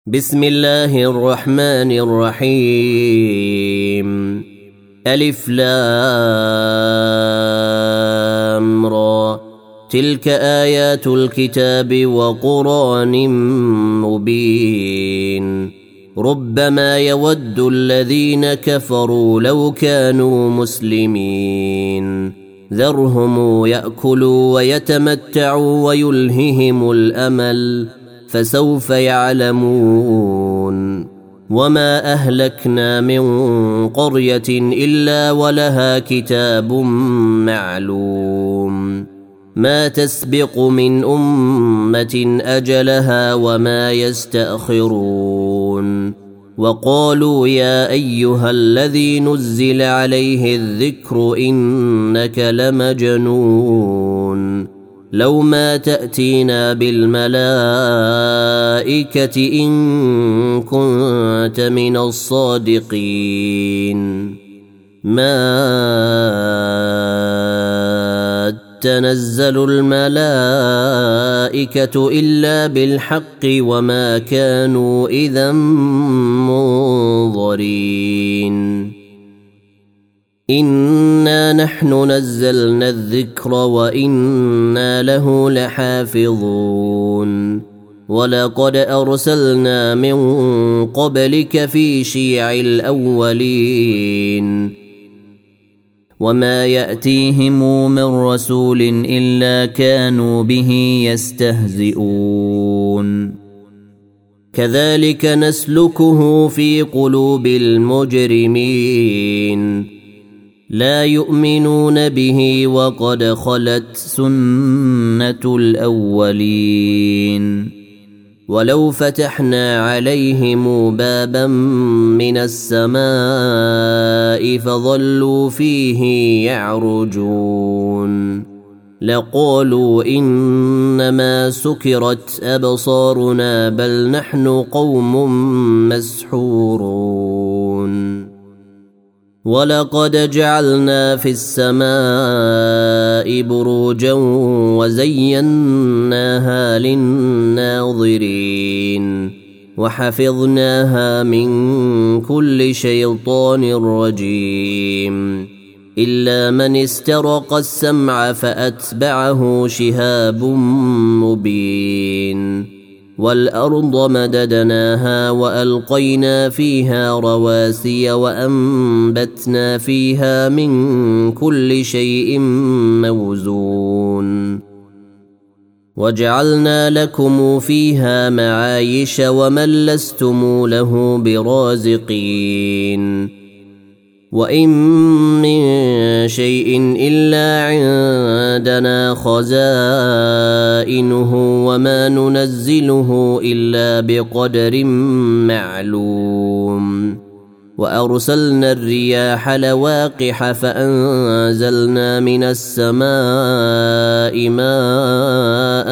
بسم الله الرحمن الرحيم. ألف لام را. تلك آيات الكتاب وقرآن مبين. ربما يود الذين كفروا لو كانوا مسلمين. ذرهم يأكلوا ويتمتعوا ويلههم الأمل فسوف يعلمون. وما أهلكنا من قرية إلا ولها كتاب معلوم. ما تسبق من أمة أجلها وما يستأخرون. وقالوا يا أيها الذي نزل عليه الذكر إنك لمجنون. لو ما تأتينا بالملائكة إن كنت من الصادقين. ما تنزل الملائكة إلا بالحق وما كانوا إذا منظرين. إنا نحن نزلنا الذكر وإنا له لحافظون. ولقد أرسلنا من قبلك في شيع الأولين. وما يأتيهم من رسول إلا كانوا به يستهزئون. كذلك نسلكه في قلوب المجرمين. لا يؤمنون به وقد خلت سنة الأولين. ولو فتحنا عليهم بابا من السماء فظلوا فيه يعرجون لقالوا إنما سكرت أبصارنا بل نحن قوم مسحورون. ولقد جعلنا في السماء بروجا وزيناها للناظرين وحفظناها من كل شيطان رجيم إلا من استرق السمع فأتبعه شهاب مبين. والأرض مددناها وألقينا فيها رواسي وأنبتنا فيها من كل شيء موزون. وجعلنا لكم فيها معايش ومن لستم له برازقين. وإن من شيء إلا عندنا خزائنه وما ننزله إلا بقدر معلوم. وأرسلنا الرياح لواقح فأنزلنا من السماء ماء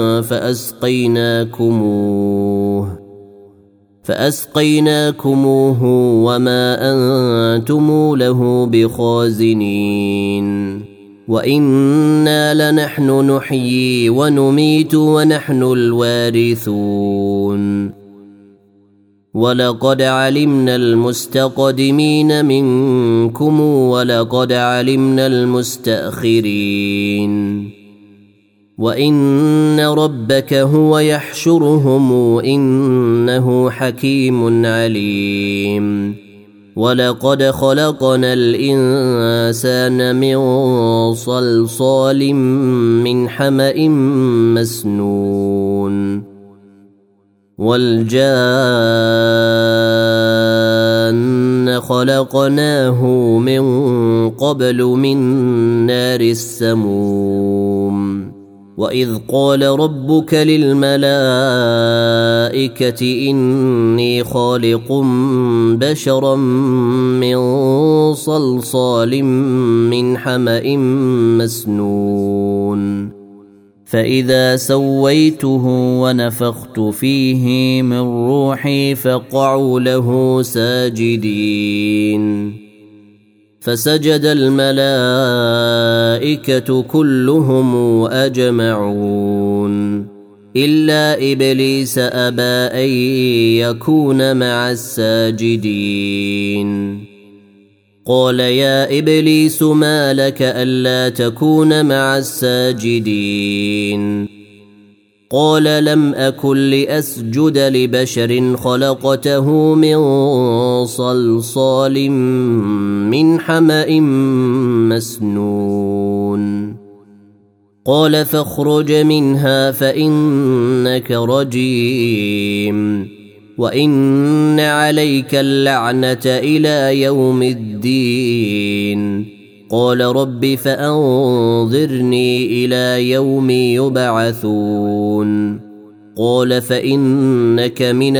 فأسقيناكموه وما أنتم له بخازنين. وإنا لنحن نحيي ونميت ونحن الوارثون. ولقد علمنا المستقدمين منكم ولقد علمنا المستأخرين. وإن ربك هو يحشرهم إنه حكيم عليم. ولقد خلقنا الإنسان من صلصال من حمأ مسنون. والجان خلقناه من قبل من نار السموم. وإذ قال ربك للملائكة إني خالق بشرا من صلصال من حمأ مسنون. فإذا سويته ونفخت فيه من روحي فقعوا له ساجدين. فسجد الملائكة كلهم أجمعون إلا إبليس أبى أن يكون مع الساجدين قال يا إبليس ما لك ألا تكون مع الساجدين قال لم أكن لأسجد لبشر خلقته من صلصال من حمأ مسنون قال فاخرج منها فإنك رجيم وإن عليك اللعنة إلى يوم الدين قال رب فأنظرني إلى يوم يبعثون قال فإنك من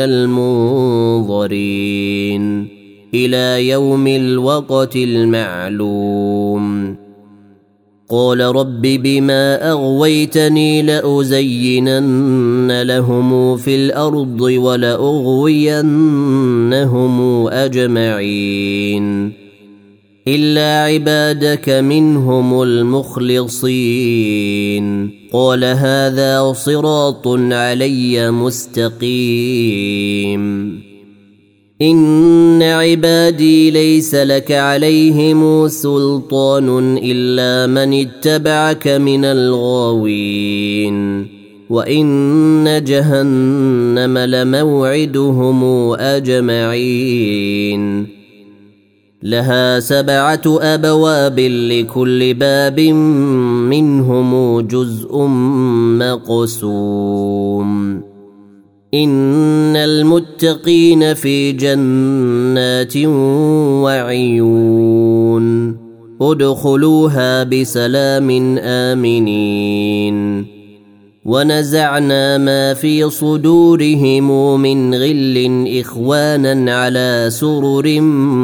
المنظرين إلى يوم الوقت المعلوم قال رب بما أغويتني لأزينن لهم في الأرض ولأغوينهم أجمعين إلا عبادك منهم المخلصين قال هذا صراط علي مستقيم إن عبادي ليس لك عليهم سلطان إلا من اتبعك من الغاوين وإن جهنم لموعدهم أجمعين لها 7 أبواب لكل باب منهم جزء مقسوم إن المتقين في جنات وعيون ادخلوها بسلام آمنين ونزعنا ما في صدورهم من غل إخوانا على سرر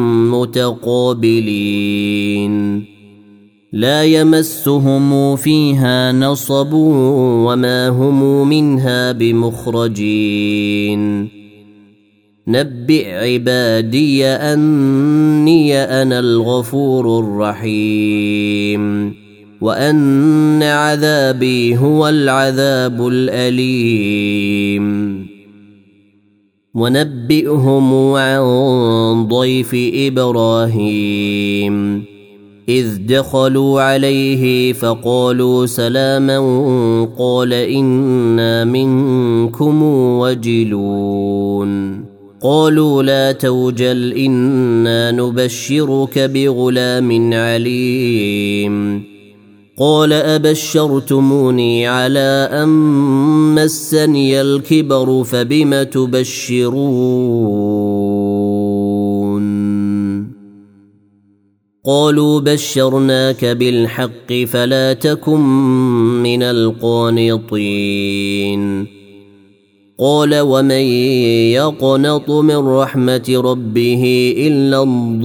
متقابلين لا يمسهم فيها نصب وما هم منها بمخرجين نبئ عبادي أني أنا الغفور الرحيم وأن عذابي هو العذاب الأليم ونبئهم عن ضيف إبراهيم إذ دخلوا عليه فقالوا سلاما قال إنا منكم وجلون قالوا لا توجل إنا نبشرك بغلام عليم قال أبشرتموني على أن مسني الكبر فبم تبشرون قالوا بشرناك بالحق فلا تكن من القانطين قال ومن يقنط من رحمة ربه إلا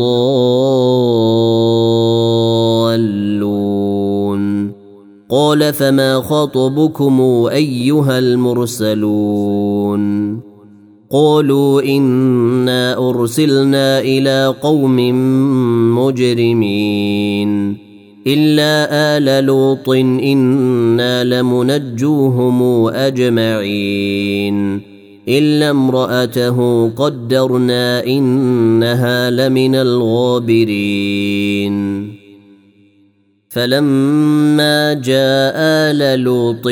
الضالون قال فما خطبكم أيها المرسلون قالوا إنا أرسلنا إلى قوم مجرمين إلا آل لوط إنا لمنجوهم أجمعين إلا امرأته قدرنا إنها لمن الغابرين فلما جاء آل لوط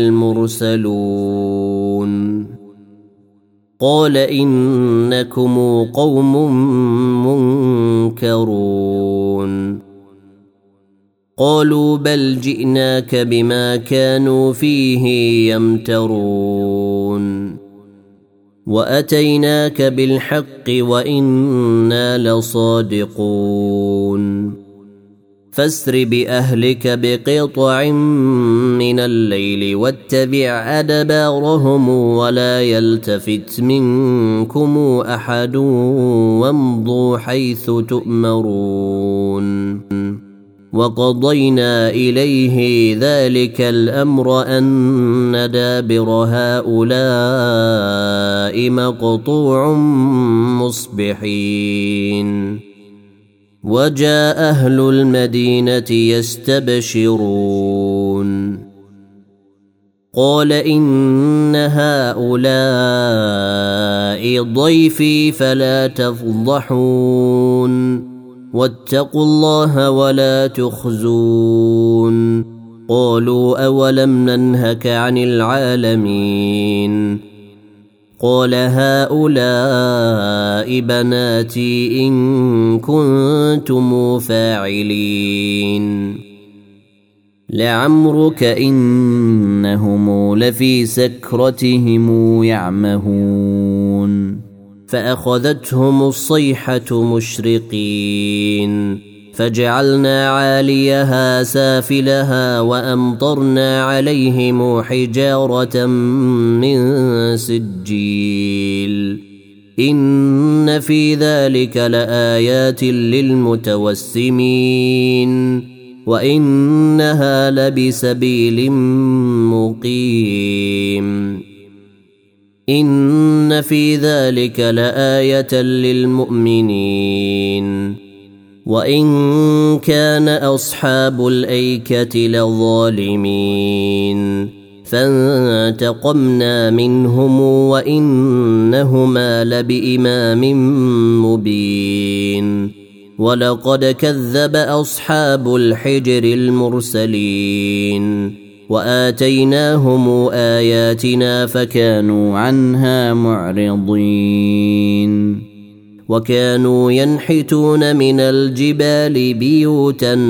المرسلون قال إنكم قوم منكرون قالوا بل جئناك بما كانوا فيه يمترون وأتيناك بالحق وإنا لصادقون فاسر بأهلك بقطع من الليل واتبع أدبارهم ولا يلتفت منكم أحد وامضوا حيث تؤمرون وقضينا إليه ذلك الأمر أن دابر هؤلاء مقطوع مصبحين وجاء أهل المدينة يستبشرون قال إن هؤلاء ضيفي فلا تفضحون واتقوا الله ولا تخزون قالوا أولم ننهك عن العالمين قال هؤلاء بناتي إن كنتم فاعلين لعمرك إنهم لفي سكرتهم يعمهون فأخذتهم الصيحة مشرقين فجعلنا عاليها سافلها وأمطرنا عليهم حجارة من سجيل إن في ذلك لآيات للمتوسمين وإنها لبسبيل مقيم إن في ذلك لآية للمؤمنين وإن كان أصحاب الأيكة لظالمين فانتقمنا منهم وإنهما لبإمام مبين ولقد كذب أصحاب الحجر المرسلين وآتيناهم آياتنا فكانوا عنها معرضين وكانوا ينحتون من الجبال بيوتا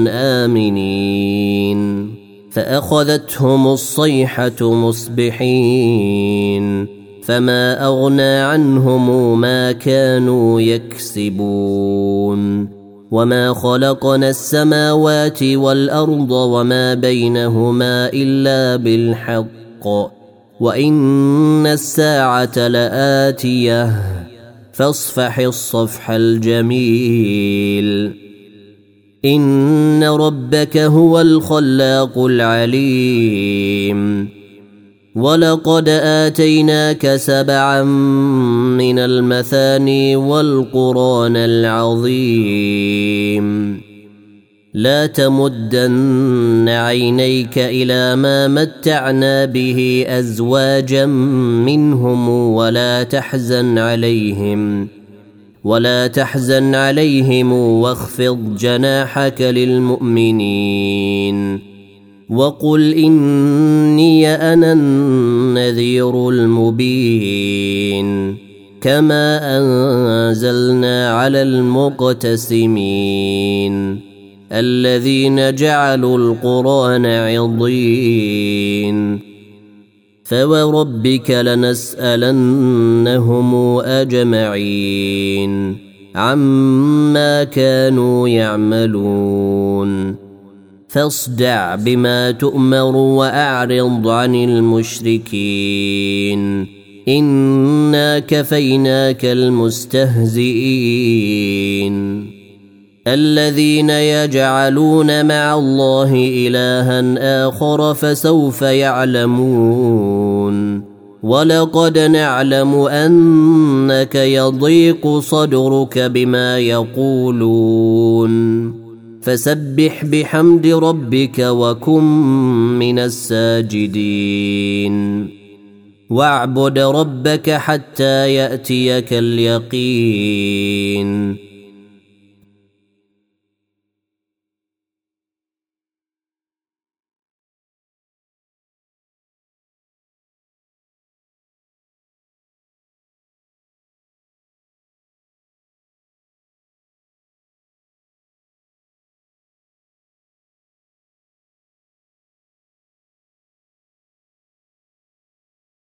آمنين فأخذتهم الصيحة مصبحين فما أغنى عنهم ما كانوا يكسبون وما خلقنا السماوات والأرض وما بينهما إلا بالحق وإن الساعة لآتية فاصفح الصفح الجميل إن ربك هو الخلاق العليم ولقد آتيناك 7 من المثاني والقرآن العظيم لا تمدن عينيك إلى ما متعنا به أزواجا منهم ولا تحزن عليهم واخفض جناحك للمؤمنين وقل إني أنا النذير المبين كما أنزلنا على المقتسمين الذين جعلوا القرآن عضين فوربك لنسألنهم أجمعين عما كانوا يعملون فاصدع بما تؤمر وأعرض عن المشركين إنا كفيناك المستهزئين الذين يجعلون مع الله إلها آخر فسوف يعلمون ولقد نعلم أنك يضيق صدرك بما يقولون فسبح بحمد ربك وكن من الساجدين واعبد ربك حتى يأتيك اليقين